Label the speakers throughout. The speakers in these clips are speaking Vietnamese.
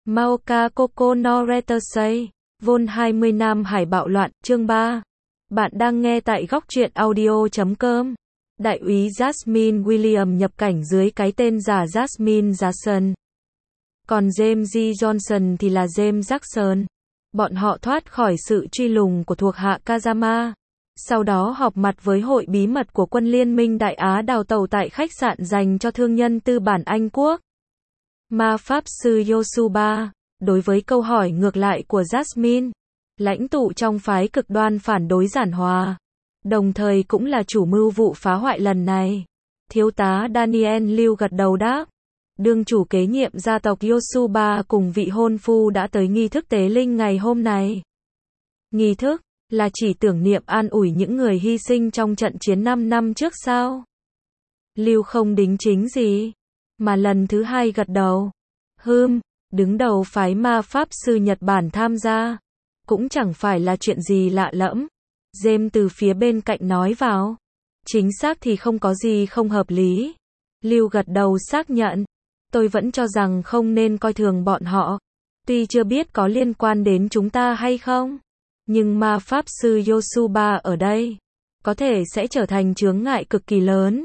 Speaker 1: Maoka Koko no Retersei, Vol 20 Nam Hải bạo loạn, chương 3. Bạn đang nghe tại góc truyện audio.com. Đại úy Jasmine William nhập cảnh dưới cái tên giả Jasmine Jackson. Còn James G. Johnson thì là James Jackson. Bọn họ thoát khỏi sự truy lùng của thuộc hạ Kazama. Sau đó họp mặt với hội bí mật của quân Liên minh Đại Á đào tàu tại khách sạn dành cho thương nhân tư bản Anh Quốc. Ma Pháp Sư Yosuba, đối với câu hỏi ngược lại của Jasmine, lãnh tụ trong phái cực đoan phản đối giản hòa, đồng thời cũng là chủ mưu vụ phá hoại lần này. Thiếu tá Daniel Liu gật đầu đáp. Đương chủ kế nhiệm gia tộc Yosuba cùng vị hôn phu đã tới nghi thức tế linh ngày hôm nay. Nghi thức là chỉ tưởng niệm an ủi những người hy sinh trong trận chiến 5 năm trước sao? Liu không đính chính gì, mà lần thứ hai gật đầu. Đứng đầu phái ma pháp sư Nhật Bản tham gia, cũng chẳng phải là chuyện gì lạ lẫm. James từ phía bên cạnh nói vào. Chính xác thì không có gì không hợp lý. Liu gật đầu xác nhận. Tôi vẫn cho rằng không nên coi thường bọn họ. Tuy chưa biết có liên quan đến chúng ta hay không, nhưng ma pháp sư Yosuba ở đây có thể sẽ trở thành chướng ngại cực kỳ lớn.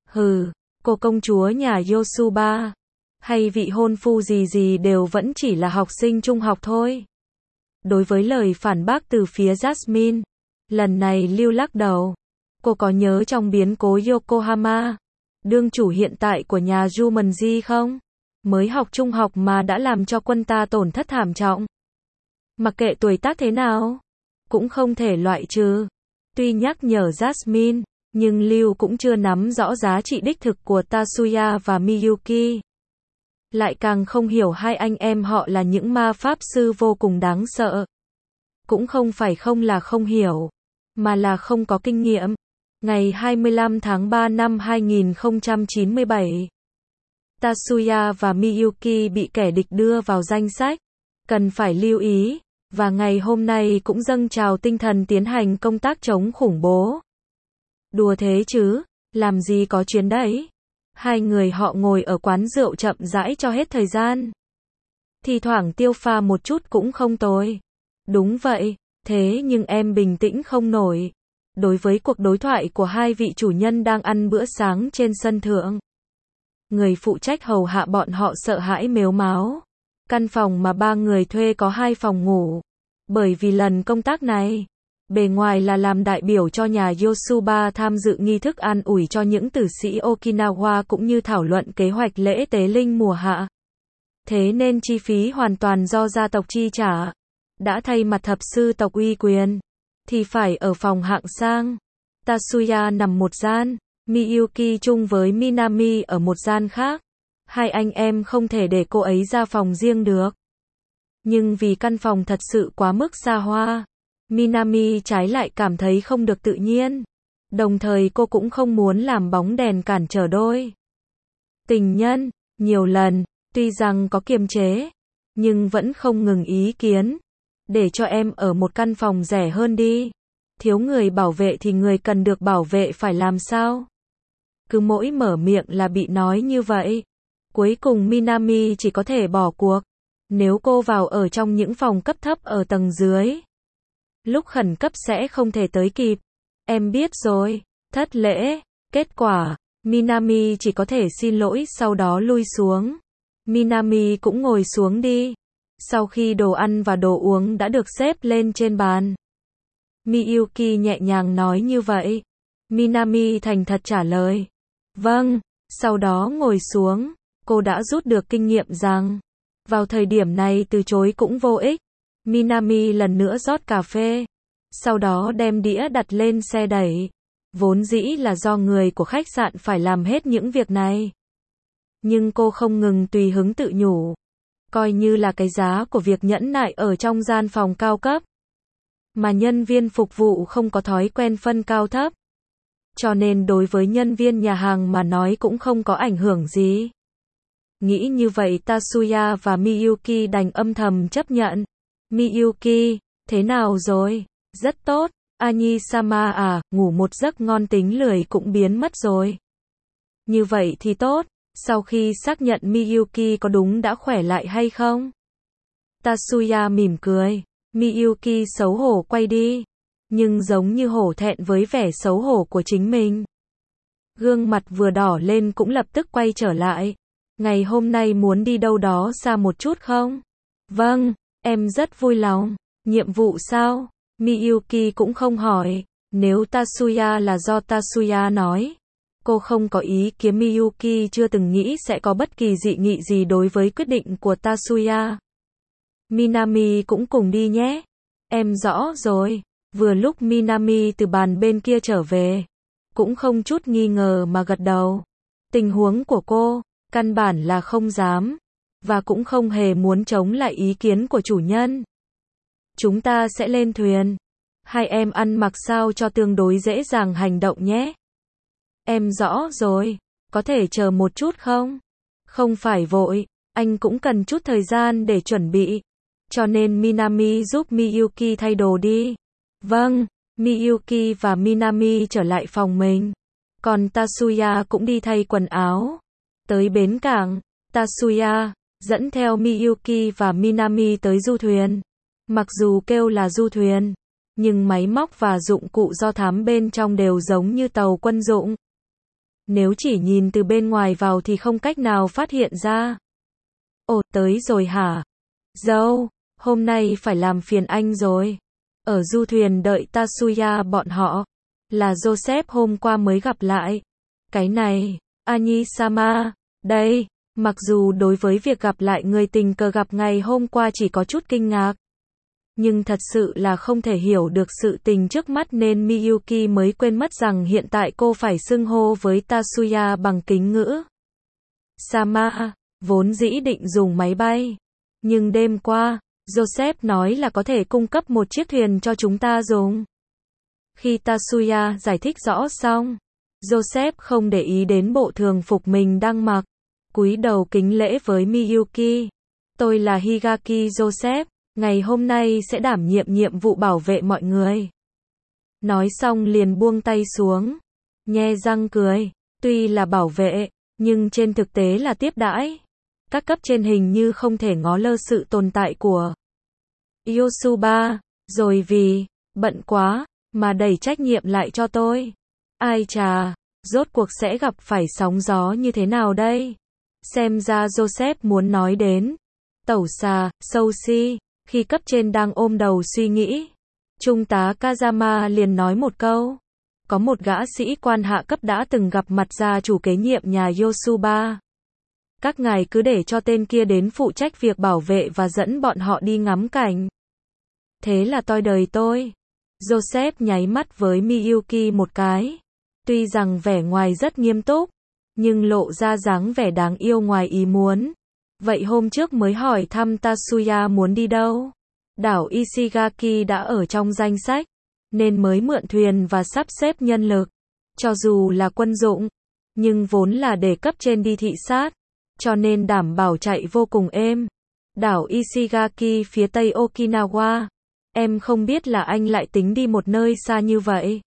Speaker 1: Cô công chúa nhà Yosuba hay vị hôn phu gì đều vẫn chỉ là học sinh trung học thôi. Đối với lời phản bác từ phía Jasmine, lần này Liu lắc đầu. Cô có nhớ trong biến cố Yokohama, đương chủ hiện tại của nhà Jumanji không? Mới học trung học mà đã làm cho quân ta tổn thất thảm trọng. Mặc kệ tuổi tác thế nào, cũng không thể loại trừ. Tuy nhắc nhở Jasmine, nhưng Liu cũng chưa nắm rõ giá trị đích thực của Tatsuya và Miyuki. Lại càng không hiểu hai anh em họ là những ma pháp sư vô cùng đáng sợ. Cũng không phải không là không hiểu, mà là không có kinh nghiệm. Ngày 25 tháng 3 năm 2097, Tatsuya và Miyuki bị kẻ địch đưa vào danh sách cần phải lưu ý, và ngày hôm nay cũng dâng trào tinh thần tiến hành công tác chống khủng bố. Đùa thế chứ, làm gì có chuyến đấy. Hai người họ ngồi ở quán rượu chậm rãi cho hết thời gian. Thì thoảng tiêu pha một chút cũng không tồi. Đúng vậy, thế nhưng em bình tĩnh không nổi. Đối với cuộc đối thoại của hai vị chủ nhân đang ăn bữa sáng trên sân thượng, người phụ trách hầu hạ bọn họ sợ hãi mếu máo. Căn phòng mà ba người thuê có 2 phòng ngủ. Bởi vì lần công tác này, bề ngoài là làm đại biểu cho nhà Yosuba tham dự nghi thức an ủi cho những tử sĩ Okinawa cũng như thảo luận kế hoạch lễ tế linh mùa hạ. Thế nên chi phí hoàn toàn do gia tộc chi trả. Đã thay mặt thập sư tộc uy quyền, thì phải ở phòng hạng sang. Tatsuya nằm một gian, Miyuki chung với Minami ở một gian khác. Hai anh em không thể để cô ấy ra phòng riêng được. Nhưng vì căn phòng thật sự quá mức xa hoa, Minami trái lại cảm thấy không được tự nhiên. Đồng thời cô cũng không muốn làm bóng đèn cản trở đôi tình nhân. Nhiều lần, tuy rằng có kiềm chế, nhưng vẫn không ngừng ý kiến. Để cho em ở một căn phòng rẻ hơn đi. Thiếu người bảo vệ thì người cần được bảo vệ phải làm sao? Cứ mỗi mở miệng là bị nói như vậy. Cuối cùng Minami chỉ có thể bỏ cuộc. Nếu cô vào ở trong những phòng cấp thấp ở tầng dưới, lúc khẩn cấp sẽ không thể tới kịp. Em biết rồi. Thất lễ. Kết quả, Minami chỉ có thể xin lỗi sau đó lui xuống. Minami cũng ngồi xuống đi. Sau khi đồ ăn và đồ uống đã được xếp lên trên bàn, Miyuki nhẹ nhàng nói như vậy. Minami thành thật trả lời. Vâng. Sau đó ngồi xuống. Cô đã rút được kinh nghiệm rằng, vào thời điểm này từ chối cũng vô ích. Minami lần nữa rót cà phê. Sau đó đem đĩa đặt lên xe đẩy. Vốn dĩ là do người của khách sạn phải làm hết những việc này. Nhưng cô không ngừng tùy hứng tự nhủ. Coi như là cái giá của việc nhẫn nại ở trong gian phòng cao cấp. Mà nhân viên phục vụ không có thói quen phân cao thấp. Cho nên đối với nhân viên nhà hàng mà nói cũng không có ảnh hưởng gì. Nghĩ như vậy Tatsuya và Miyuki đành âm thầm chấp nhận. Miyuki, thế nào rồi? Rất tốt. Anyi-sama à, ngủ một giấc ngon tính lười cũng biến mất rồi. Như vậy thì tốt. Sau khi xác nhận Miyuki có đúng đã khỏe lại hay không, Tatsuya mỉm cười. Miyuki xấu hổ quay đi. Nhưng giống như hổ thẹn với vẻ xấu hổ của chính mình. Gương mặt vừa đỏ lên cũng lập tức quay trở lại. Ngày hôm nay muốn đi đâu đó xa một chút không? Vâng, em rất vui lòng. Nhiệm vụ sao? Miyuki cũng không hỏi. Nếu Tatsuya là do Tatsuya nói. Cô không có ý kiến. Miyuki chưa từng nghĩ sẽ có bất kỳ dị nghị gì đối với quyết định của Tatsuya. Minami cũng cùng đi nhé. Em rõ rồi. Vừa lúc Minami từ bàn bên kia trở về. Cũng không chút nghi ngờ mà gật đầu. Tình huống của cô, căn bản là không dám. Và cũng không hề muốn chống lại ý kiến của chủ nhân. Chúng ta sẽ lên thuyền. Hai em ăn mặc sao cho tương đối dễ dàng hành động nhé. Em rõ rồi. Có thể chờ một chút không? Không phải vội. Anh cũng cần chút thời gian để chuẩn bị. Cho nên Minami giúp Miyuki thay đồ đi. Vâng. Miyuki và Minami trở lại phòng mình. Còn Tatsuya cũng đi thay quần áo. Tới bến cảng, Tatsuya dẫn theo Miyuki và Minami tới du thuyền. Mặc dù kêu là du thuyền, nhưng máy móc và dụng cụ do thám bên trong đều giống như tàu quân dụng. Nếu chỉ nhìn từ bên ngoài vào thì không cách nào phát hiện ra. Ồ, tới rồi hả? Dâu, hôm nay phải làm phiền anh rồi. Ở du thuyền đợi Tatsuya bọn họ. Là Joseph hôm qua mới gặp lại. Cái này, Anyi-sama, đây. Mặc dù đối với việc gặp lại người tình cờ gặp ngày hôm qua chỉ có chút kinh ngạc. Nhưng thật sự là không thể hiểu được sự tình trước mắt nên Miyuki mới quên mất rằng hiện tại cô phải xưng hô với Tatsuya bằng kính ngữ. Sama, vốn dĩ định dùng máy bay. Nhưng đêm qua, Joseph nói là có thể cung cấp một chiếc thuyền cho chúng ta dùng. Khi Tatsuya giải thích rõ xong, Joseph không để ý đến bộ thường phục mình đang mặc. Cúi đầu kính lễ với Miyuki. Tôi là Higaki Joseph, ngày hôm nay sẽ đảm nhiệm vụ bảo vệ mọi người. Nói xong liền buông tay xuống. Nhe răng cười. Tuy là bảo vệ, nhưng trên thực tế là tiếp đãi. Các cấp trên hình như không thể ngó lơ sự tồn tại của Yosuba, rồi vì bận quá mà đẩy trách nhiệm lại cho tôi. Ai chà, rốt cuộc sẽ gặp phải sóng gió như thế nào đây? Xem ra Joseph muốn nói đến tẩu xà, sâu si. Khi cấp trên đang ôm đầu suy nghĩ, Trung tá Kazama liền nói một câu. Có một gã sĩ quan hạ cấp đã từng gặp mặt gia chủ kế nhiệm nhà Yosuba. Các ngài cứ để cho tên kia đến phụ trách việc bảo vệ và dẫn bọn họ đi ngắm cảnh. Thế là toi đời tôi. Joseph nháy mắt với Miyuki một cái. Tuy rằng vẻ ngoài rất nghiêm túc, nhưng lộ ra dáng vẻ đáng yêu ngoài ý muốn. Vậy hôm trước mới hỏi thăm Tatsuya muốn đi đâu? Đảo Ishigaki đã ở trong danh sách, nên mới mượn thuyền và sắp xếp nhân lực. Cho dù là quân dụng, nhưng vốn là để cấp trên đi thị sát, cho nên đảm bảo chạy vô cùng êm. Đảo Ishigaki phía tây Okinawa. Em không biết là anh lại tính đi một nơi xa như vậy.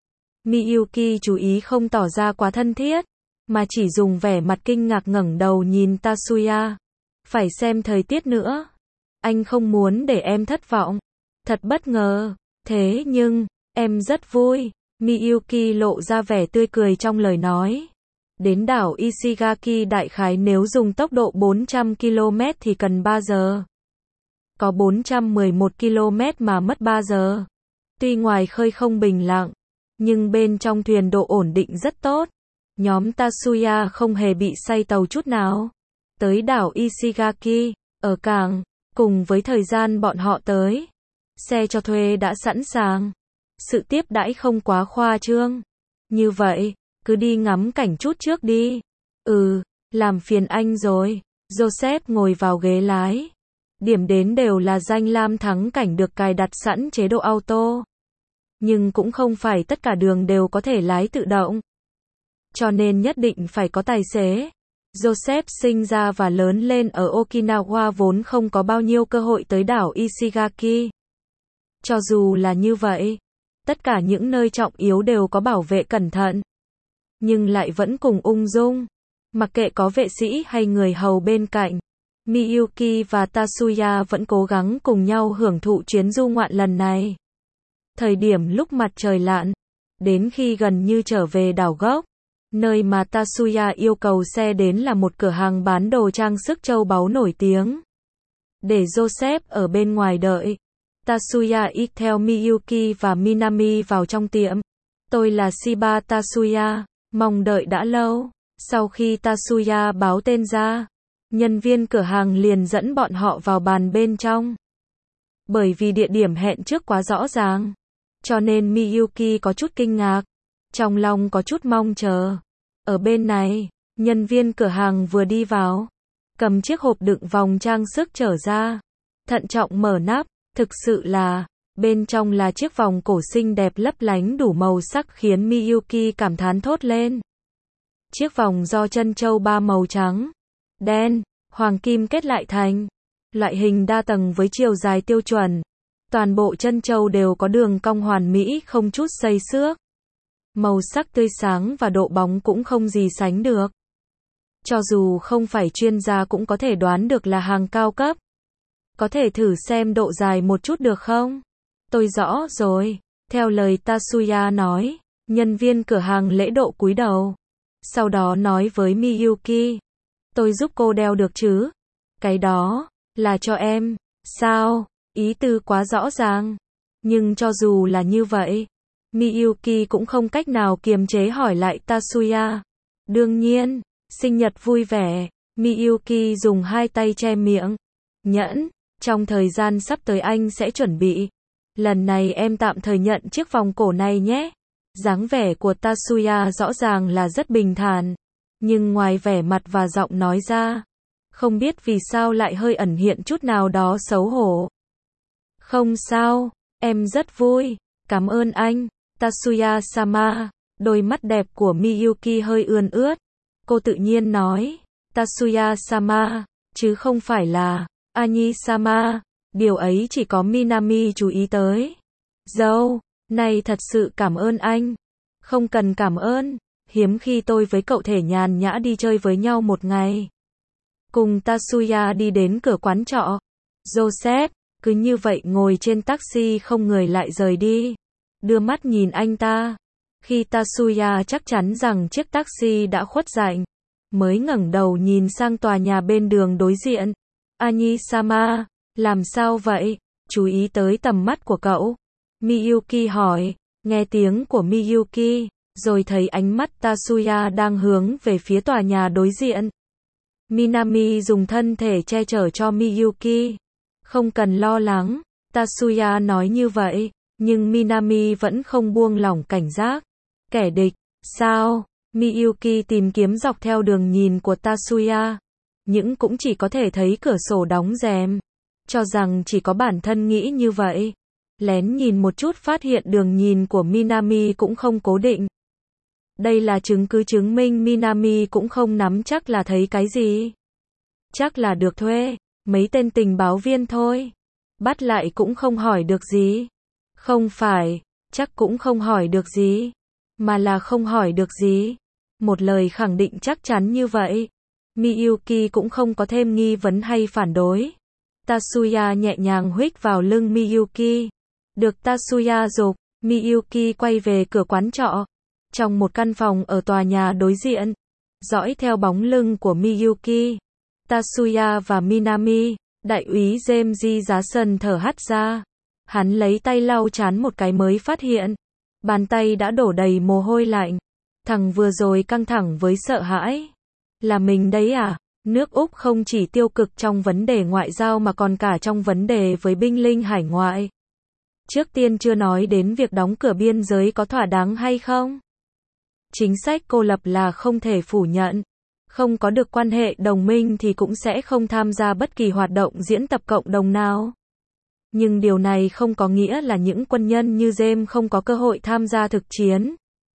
Speaker 1: Miyuki chú ý không tỏ ra quá thân thiết, mà chỉ dùng vẻ mặt kinh ngạc ngẩng đầu nhìn Tatsuya. Phải xem thời tiết nữa. Anh không muốn để em thất vọng. Thật bất ngờ. Thế nhưng, em rất vui. Miyuki lộ ra vẻ tươi cười trong lời nói. Đến đảo Ishigaki đại khái nếu dùng tốc độ 400 km thì cần 3 giờ. Có 411 km mà mất 3 giờ. Tuy ngoài khơi không bình lặng, nhưng bên trong thuyền độ ổn định rất tốt. Nhóm Tatsuya không hề bị say tàu chút nào. Tới đảo Ishigaki, ở cảng, cùng với thời gian bọn họ tới. Xe cho thuê đã sẵn sàng. Sự tiếp đãi không quá khoa trương. Như vậy, cứ đi ngắm cảnh chút trước đi. Làm phiền anh rồi. Joseph ngồi vào ghế lái. Điểm đến đều là danh lam thắng cảnh được cài đặt sẵn chế độ auto. Nhưng cũng không phải tất cả đường đều có thể lái tự động. Cho nên nhất định phải có tài xế. Joseph sinh ra và lớn lên ở Okinawa vốn không có bao nhiêu cơ hội tới đảo Ishigaki. Cho dù là như vậy, tất cả những nơi trọng yếu đều có bảo vệ cẩn thận. Nhưng lại vẫn cùng ung dung. Mặc kệ có vệ sĩ hay người hầu bên cạnh. Miyuki và Tatsuya vẫn cố gắng cùng nhau hưởng thụ chuyến du ngoạn lần này. Thời điểm lúc mặt trời lặn, đến khi gần như trở về đảo gốc, nơi mà Tatsuya yêu cầu xe đến là một cửa hàng bán đồ trang sức châu báu nổi tiếng. Để Joseph ở bên ngoài đợi, Tatsuya đi theo Miyuki và Minami vào trong tiệm. Tôi là Shiba Tatsuya, mong đợi đã lâu. Sau khi Tatsuya báo tên ra, nhân viên cửa hàng liền dẫn bọn họ vào bàn bên trong. Bởi vì địa điểm hẹn trước quá rõ ràng, cho nên Miyuki có chút kinh ngạc, trong lòng có chút mong chờ. Ở bên này, nhân viên cửa hàng vừa đi vào, cầm chiếc hộp đựng vòng trang sức trở ra, thận trọng mở nắp, thực sự là, bên trong là chiếc vòng cổ xinh đẹp lấp lánh đủ màu sắc khiến Miyuki cảm thán thốt lên. Chiếc vòng do trân châu 3 màu trắng, đen, hoàng kim kết lại thành, loại hình đa tầng với chiều dài tiêu chuẩn. Toàn bộ trân châu đều có đường cong hoàn mỹ không chút xây xước. Màu sắc tươi sáng và độ bóng cũng không gì sánh được. Cho dù không phải chuyên gia cũng có thể đoán được là hàng cao cấp. Có thể thử xem độ dài một chút được không? Tôi rõ rồi. Theo lời Tatsuya nói, nhân viên cửa hàng lễ độ cúi đầu. Sau đó nói với Miyuki. Tôi giúp cô đeo được chứ? Cái đó, là cho em. Sao? Ý tư quá rõ ràng. Nhưng cho dù là như vậy, Miyuki cũng không cách nào kiềm chế hỏi lại Tatsuya. Đương nhiên, sinh nhật vui vẻ. Miyuki dùng hai tay che miệng. Nhẫn, trong thời gian sắp tới anh sẽ chuẩn bị. Lần này em tạm thời nhận chiếc vòng cổ này nhé. Dáng vẻ của Tatsuya rõ ràng là rất bình thản. Nhưng ngoài vẻ mặt và giọng nói ra, không biết vì sao lại hơi ẩn hiện chút nào đó xấu hổ. Không sao, em rất vui. Cảm ơn anh, Tatsuya-sama. Đôi mắt đẹp của Miyuki hơi ươn ướt. Cô tự nhiên nói, Tatsuya-sama, chứ không phải là Ani-sama. Điều ấy chỉ có Minami chú ý tới. Dâu, này thật sự cảm ơn anh. Không cần cảm ơn, hiếm khi tôi với cậu thể nhàn nhã đi chơi với nhau một ngày. Cùng Tatsuya đi đến cửa quán trọ. Joseph, cứ như vậy ngồi trên taxi không người lại rời đi. Đưa mắt nhìn anh ta. Khi Tatsuya chắc chắn rằng chiếc taxi đã khuất dạnh, mới ngẩng đầu nhìn sang tòa nhà bên đường đối diện. Ani-sama, làm sao vậy? Chú ý tới tầm mắt của cậu. Miyuki hỏi. Nghe tiếng của Miyuki, rồi thấy ánh mắt Tatsuya đang hướng về phía tòa nhà đối diện. Minami dùng thân thể che chở cho Miyuki. Không cần lo lắng, Tatsuya nói như vậy, nhưng Minami vẫn không buông lỏng cảnh giác. Kẻ địch, sao? Miyuki tìm kiếm dọc theo đường nhìn của Tatsuya, nhưng cũng chỉ có thể thấy cửa sổ đóng rèm. Cho rằng chỉ có bản thân nghĩ như vậy. Lén nhìn một chút phát hiện đường nhìn của Minami cũng không cố định. Đây là chứng cứ chứng minh Minami cũng không nắm chắc là thấy cái gì. Chắc là được thuê, mấy tên tình báo viên thôi. Bắt lại cũng không hỏi được gì. Không phải, chắc cũng không hỏi được gì. Mà là không hỏi được gì. Một lời khẳng định chắc chắn như vậy. Miyuki cũng không có thêm nghi vấn hay phản đối. Tatsuya nhẹ nhàng huých vào lưng Miyuki. Được Tatsuya giục, Miyuki quay về cửa quán trọ. Trong một căn phòng ở tòa nhà đối diện, dõi theo bóng lưng của Miyuki, Tatsuya và Minami, đại úy James Jason thở hắt ra. Hắn lấy tay lau trán một cái mới phát hiện. Bàn tay đã đổ đầy mồ hôi lạnh. Thằng vừa rồi căng thẳng với sợ hãi. Là mình đấy à? Nước Úc không chỉ tiêu cực trong vấn đề ngoại giao mà còn cả trong vấn đề với binh lính hải ngoại. Trước tiên chưa nói đến việc đóng cửa biên giới có thỏa đáng hay không. Chính sách cô lập là không thể phủ nhận. Không có được quan hệ đồng minh thì cũng sẽ không tham gia bất kỳ hoạt động diễn tập cộng đồng nào. Nhưng điều này không có nghĩa là những quân nhân như James không có cơ hội tham gia thực chiến.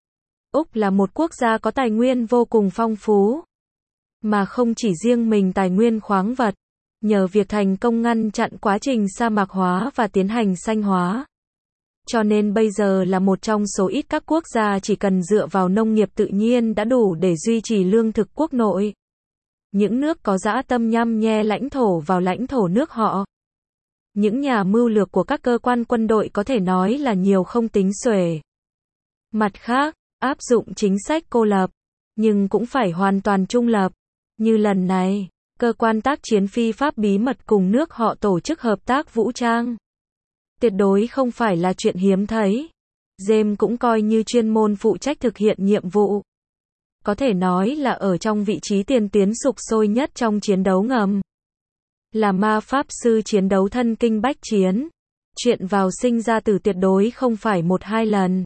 Speaker 1: Úc là một quốc gia có tài nguyên vô cùng phong phú. Mà không chỉ riêng mình tài nguyên khoáng vật. Nhờ việc thành công ngăn chặn quá trình sa mạc hóa và tiến hành xanh hóa. Cho nên bây giờ là một trong số ít các quốc gia chỉ cần dựa vào nông nghiệp tự nhiên đã đủ để duy trì lương thực quốc nội. những nước có dã tâm nhăm nhe lãnh thổ vào lãnh thổ nước họ. Những nhà mưu lược của các cơ quan quân đội có thể nói là nhiều không tính xuể. Mặt khác, áp dụng chính sách cô lập, nhưng cũng phải hoàn toàn trung lập. Như lần này, cơ quan tác chiến phi pháp bí mật cùng nước họ tổ chức hợp tác vũ trang. Tuyệt đối không phải là chuyện hiếm thấy. James cũng coi như chuyên môn phụ trách thực hiện nhiệm vụ. Có thể nói là ở trong vị trí tiền tuyến sục sôi nhất trong chiến đấu ngầm. Là ma pháp sư chiến đấu thân kinh bách chiến. Chuyện vào sinh ra tử tuyệt đối không phải một hai lần.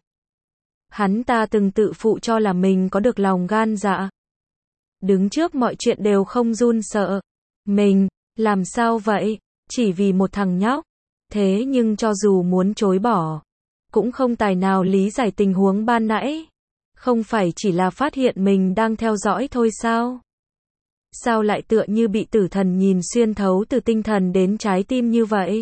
Speaker 1: Hắn ta từng tự phụ cho là mình có được lòng gan dạ. Đứng trước mọi chuyện đều không run sợ. Mình, làm sao vậy? Chỉ vì một thằng nhóc. Thế nhưng cho dù muốn chối bỏ, cũng không tài nào lý giải tình huống ban nãy. Không phải chỉ là phát hiện mình đang theo dõi thôi sao? Sao lại tựa như bị tử thần nhìn xuyên thấu từ tinh thần đến trái tim như vậy?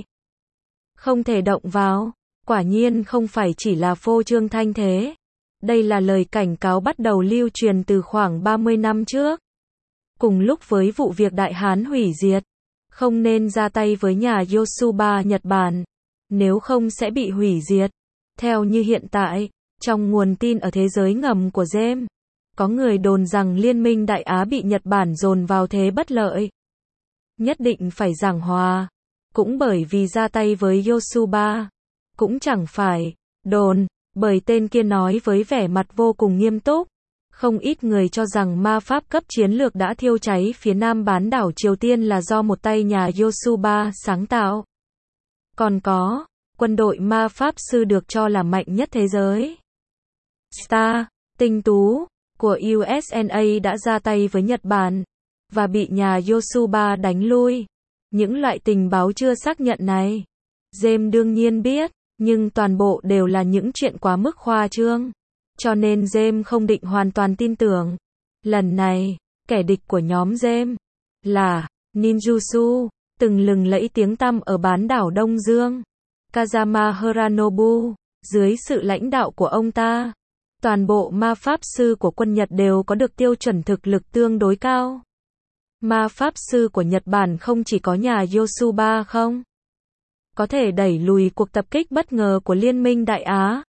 Speaker 1: Không thể động vào. Quả nhiên không phải chỉ là phô trương thanh thế. Đây là lời cảnh cáo bắt đầu lưu truyền từ khoảng 30 năm trước. Cùng lúc với vụ việc Đại Hán hủy diệt, không nên ra tay với nhà Yosuba Nhật Bản, nếu không sẽ bị hủy diệt. Theo như hiện tại, trong nguồn tin ở thế giới ngầm của James, có người đồn rằng Liên minh Đại Á bị Nhật Bản dồn vào thế bất lợi. Nhất định phải giảng hòa, cũng bởi vì ra tay với Yosuba. Cũng chẳng phải đồn, bởi tên kia nói với vẻ mặt vô cùng nghiêm túc. Không ít người cho rằng ma pháp cấp chiến lược đã thiêu cháy phía nam bán đảo Triều Tiên là do một tay nhà Yosuba sáng tạo. Còn có, quân đội ma pháp sư được cho là mạnh nhất thế giới. Star, tinh tú, của USNA đã ra tay với Nhật Bản, và bị nhà Yosuba đánh lui. Những loại tình báo chưa xác nhận này, James đương nhiên biết, nhưng toàn bộ đều là những chuyện quá mức khoa trương. Cho nên James không định hoàn toàn tin tưởng. Lần này, kẻ địch của nhóm James là ninjutsu, từng lừng lẫy tiếng tăm ở bán đảo Đông Dương. Kazama Haranobu, dưới sự lãnh đạo của ông ta, toàn bộ ma pháp sư của quân Nhật đều có được tiêu chuẩn thực lực tương đối cao. Ma pháp sư của Nhật Bản không chỉ có nhà Yosuba không? Có thể đẩy lùi cuộc tập kích bất ngờ của Liên minh Đại Á.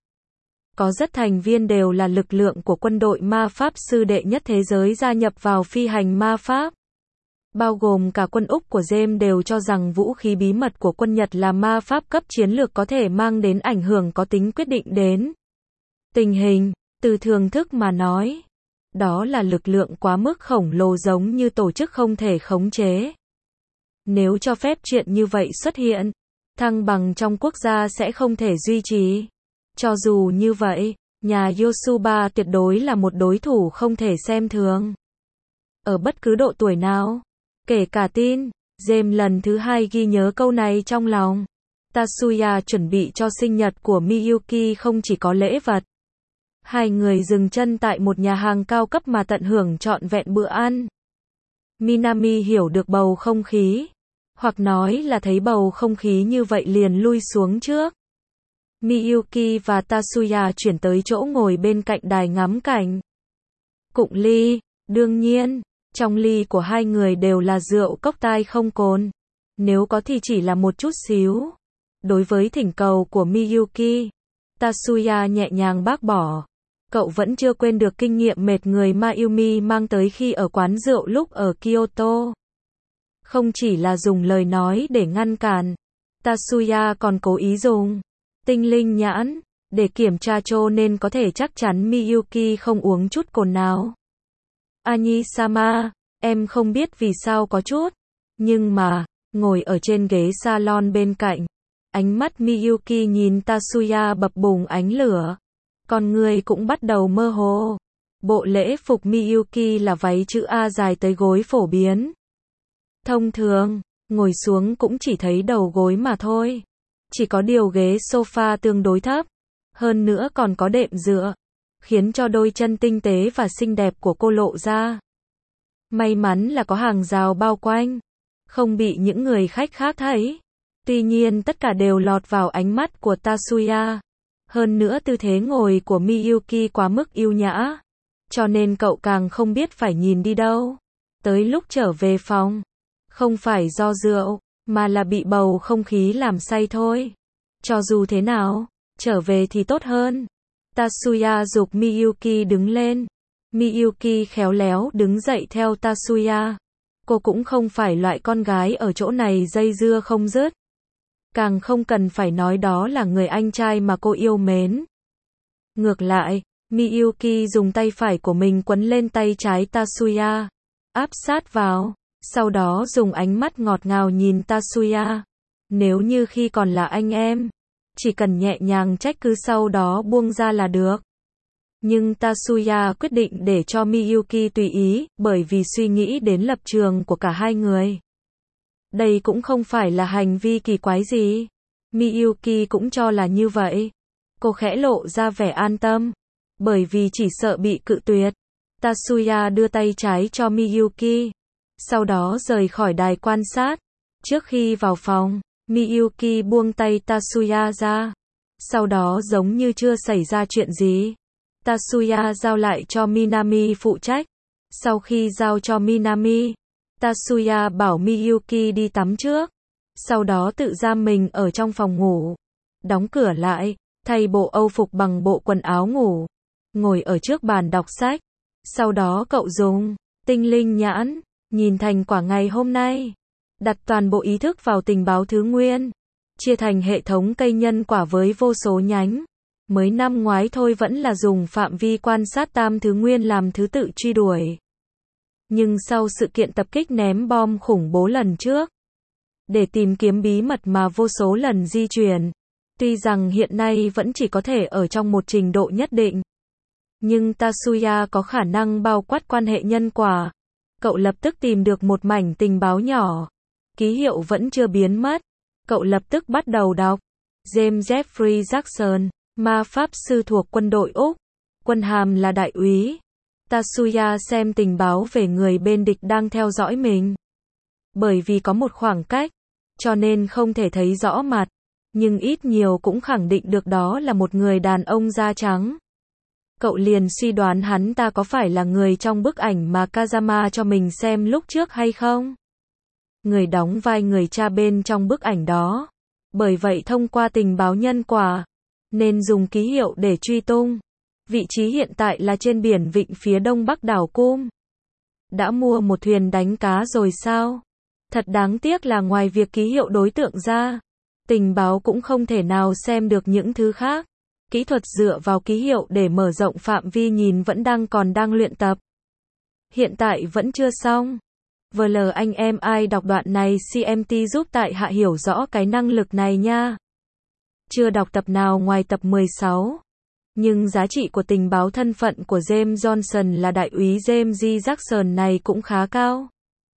Speaker 1: Có rất thành viên đều là lực lượng của quân đội ma pháp sư đệ nhất thế giới gia nhập vào phi hành ma pháp. Bao gồm cả quân Úc của James đều cho rằng vũ khí bí mật của quân Nhật là ma pháp cấp chiến lược có thể mang đến ảnh hưởng có tính quyết định đến tình hình. Từ thường thức mà nói, đó là lực lượng quá mức khổng lồ giống như tổ chức không thể khống chế. Nếu cho phép chuyện như vậy xuất hiện, thăng bằng trong quốc gia sẽ không thể duy trì. Cho dù như vậy, nhà Yosuba tuyệt đối là một đối thủ không thể xem thường. Ở bất cứ độ tuổi nào, kể cả tin, James lần thứ hai ghi nhớ câu này trong lòng. Tatsuya chuẩn bị cho sinh nhật của Miyuki không chỉ có lễ vật. Hai người dừng chân tại một nhà hàng cao cấp mà tận hưởng trọn vẹn bữa ăn. Minami hiểu được bầu không khí, hoặc nói là thấy bầu không khí như vậy liền lui xuống trước. Miyuki và Tatsuya chuyển tới chỗ ngồi bên cạnh đài ngắm cảnh. Cụng ly, đương nhiên, trong ly của hai người đều là rượu cốc tai không cồn. Nếu có thì chỉ là một chút xíu. Đối với thỉnh cầu của Miyuki, Tatsuya nhẹ nhàng bác bỏ. Cậu vẫn chưa quên được kinh nghiệm mệt người Mayumi mang tới khi ở quán rượu lúc ở Kyoto. Không chỉ là dùng lời nói để ngăn cản, Tatsuya còn cố ý dùng tinh linh nhãn để kiểm tra cho nên có thể chắc chắn Miyuki không uống chút cồn nào. Ani-sama, em không biết vì sao có chút, nhưng mà, ngồi ở trên ghế salon bên cạnh, ánh mắt Miyuki nhìn Tatsuya bập bùng ánh lửa. Con người cũng bắt đầu mơ hồ. Bộ lễ phục Miyuki là váy chữ A dài tới gối phổ biến. Thông thường, ngồi xuống cũng chỉ thấy đầu gối mà thôi. Chỉ có điều ghế sofa tương đối thấp. Hơn nữa còn có đệm dựa, khiến cho đôi chân tinh tế và xinh đẹp của cô lộ ra. May mắn là có hàng rào bao quanh, không bị những người khách khác thấy. Tuy nhiên tất cả đều lọt vào ánh mắt của Tatsuya. Hơn nữa tư thế ngồi của Miyuki quá mức yêu nhã, cho nên cậu càng không biết phải nhìn đi đâu. Tới lúc trở về phòng, không phải do rượu, mà là bị bầu không khí làm say thôi. Cho dù thế nào, trở về thì tốt hơn. Tatsuya giục Miyuki đứng lên. Miyuki khéo léo đứng dậy theo Tatsuya. Cô cũng không phải loại con gái ở chỗ này dây dưa không dứt. Càng không cần phải nói đó là người anh trai mà cô yêu mến. Ngược lại, Miyuki dùng tay phải của mình quấn lên tay trái Tatsuya, áp sát vào, sau đó dùng ánh mắt ngọt ngào nhìn Tatsuya. Nếu như khi còn là anh em, chỉ cần nhẹ nhàng trách cứ sau đó buông ra là được. Nhưng Tatsuya quyết định để cho Miyuki tùy ý, bởi vì suy nghĩ đến lập trường của cả hai người. Đây cũng không phải là hành vi kỳ quái gì. Miyuki cũng cho là như vậy. Cô khẽ lộ ra vẻ an tâm, bởi vì chỉ sợ bị cự tuyệt. Tatsuya đưa tay trái cho Miyuki, sau đó rời khỏi đài quan sát. Trước khi vào phòng, Miyuki buông tay Tatsuya ra, sau đó giống như chưa xảy ra chuyện gì. Tatsuya giao lại cho Minami phụ trách. Sau khi giao cho Minami, Tatsuya bảo Miyuki đi tắm trước, sau đó tự giam mình ở trong phòng ngủ, đóng cửa lại, thay bộ âu phục bằng bộ quần áo ngủ, ngồi ở trước bàn đọc sách. Sau đó cậu dùng tinh linh nhãn, nhìn thành quả ngày hôm nay, đặt toàn bộ ý thức vào tình báo thứ nguyên, chia thành hệ thống cây nhân quả với vô số nhánh. Mới năm ngoái thôi vẫn là dùng phạm vi quan sát tam thứ nguyên làm thứ tự truy đuổi. Nhưng sau sự kiện tập kích ném bom khủng bố lần trước, để tìm kiếm bí mật mà vô số lần di chuyển, tuy rằng hiện nay vẫn chỉ có thể ở trong một trình độ nhất định, nhưng Tatsuya có khả năng bao quát quan hệ nhân quả. Cậu lập tức tìm được một mảnh tình báo nhỏ, ký hiệu vẫn chưa biến mất. Cậu lập tức bắt đầu đọc. James Jeffrey Jackson, ma pháp sư thuộc quân đội Úc, quân hàm là đại úy. Tatsuya xem tình báo về người bên địch đang theo dõi mình. Bởi vì có một khoảng cách, cho nên không thể thấy rõ mặt, nhưng ít nhiều cũng khẳng định được đó là một người đàn ông da trắng. Cậu liền suy đoán hắn ta có phải là người trong bức ảnh mà Kazama cho mình xem lúc trước hay không? Người đóng vai người cha bên trong bức ảnh đó. Bởi vậy thông qua tình báo nhân quả, nên dùng ký hiệu để truy tung. Vị trí hiện tại là trên biển vịnh phía đông bắc đảo Cum. Đã mua một thuyền đánh cá rồi sao? Thật đáng tiếc là ngoài việc ký hiệu đối tượng ra, tình báo cũng không thể nào xem được những thứ khác. Kỹ thuật dựa vào ký hiệu để mở rộng phạm vi nhìn vẫn đang luyện tập. Hiện tại vẫn chưa xong. VL anh em ai đọc đoạn này CMT giúp tại hạ hiểu rõ cái năng lực này nha. Chưa đọc tập nào ngoài tập 16. Nhưng giá trị của tình báo thân phận của James Johnson là đại úy James G. Jackson này cũng khá cao.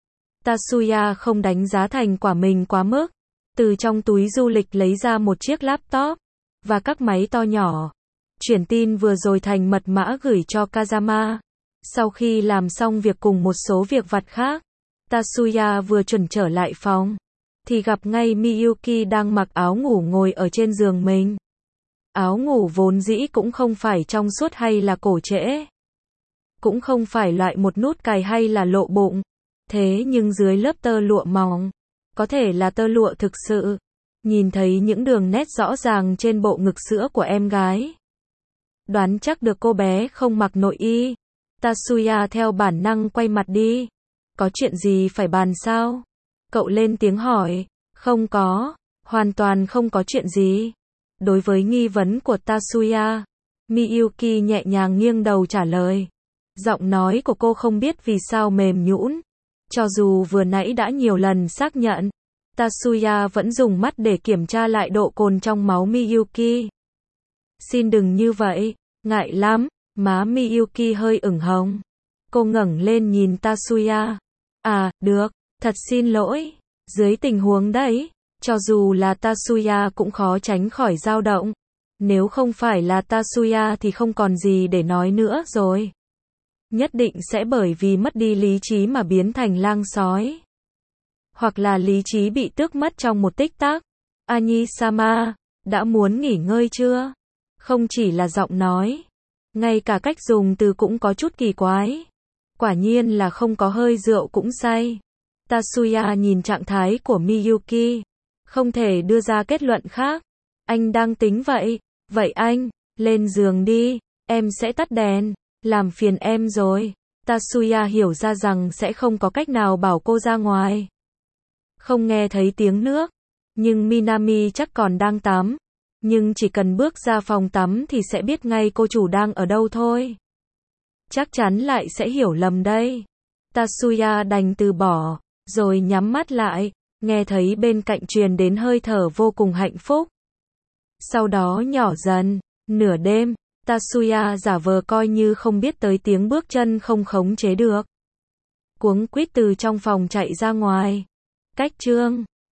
Speaker 1: Tatsuya không đánh giá thành quả mình quá mức. Từ trong túi du lịch lấy ra một chiếc laptop và các máy to nhỏ. Chuyển tin vừa rồi thành mật mã gửi cho Kazama. Sau khi làm xong việc cùng một số việc vặt khác, Tatsuya vừa chuẩn trở lại phòng, thì gặp ngay Miyuki đang mặc áo ngủ ngồi ở trên giường mình. Áo ngủ vốn dĩ cũng không phải trong suốt hay là cổ trễ. Cũng không phải loại một nút cài hay là lộ bụng. Thế nhưng dưới lớp tơ lụa mỏng, có thể là tơ lụa thực sự. Nhìn thấy những đường nét rõ ràng trên bộ ngực sữa của em gái. Đoán chắc được cô bé không mặc nội y. Tatsuya theo bản năng quay mặt đi. Có chuyện gì phải bàn sao? Cậu lên tiếng hỏi. Không có, hoàn toàn không có chuyện gì. Đối với nghi vấn của Tatsuya, Miyuki nhẹ nhàng nghiêng đầu trả lời. Giọng nói của cô không biết vì sao mềm nhũn. Cho dù vừa nãy đã nhiều lần xác nhận, Tatsuya vẫn dùng mắt để kiểm tra lại độ cồn trong máu Miyuki. Xin đừng như vậy, ngại lắm. Má Miyuki hơi ửng hồng. Cô ngẩng lên nhìn Tatsuya. À, được, thật xin lỗi. Dưới tình huống đấy, cho dù là Tatsuya cũng khó tránh khỏi dao động. Nếu không phải là Tatsuya thì không còn gì để nói nữa rồi. Nhất định sẽ bởi vì mất đi lý trí mà biến thành lang sói. Hoặc là lý trí bị tước mất trong một tích tắc. Anyi-sama, đã muốn nghỉ ngơi chưa? Không chỉ là giọng nói, ngay cả cách dùng từ cũng có chút kỳ quái. Quả nhiên là không có hơi rượu cũng say. Tatsuya nhìn trạng thái của Miyuki, không thể đưa ra kết luận khác. Anh đang tính vậy. Vậy anh, lên giường đi, em sẽ tắt đèn, làm phiền em rồi. Tatsuya hiểu ra rằng sẽ không có cách nào bảo cô ra ngoài. Không nghe thấy tiếng nước, nhưng Minami chắc còn đang tắm. Nhưng chỉ cần bước ra phòng tắm thì sẽ biết ngay cô chủ đang ở đâu thôi. Chắc chắn lại sẽ hiểu lầm đây. Tatsuya đành từ bỏ, rồi nhắm mắt lại, nghe thấy bên cạnh truyền đến hơi thở vô cùng hạnh phúc. Sau đó nhỏ dần, nửa đêm, Tatsuya giả vờ coi như không biết tới tiếng bước chân không khống chế được. Cuống quýt từ trong phòng chạy ra ngoài. Cách chương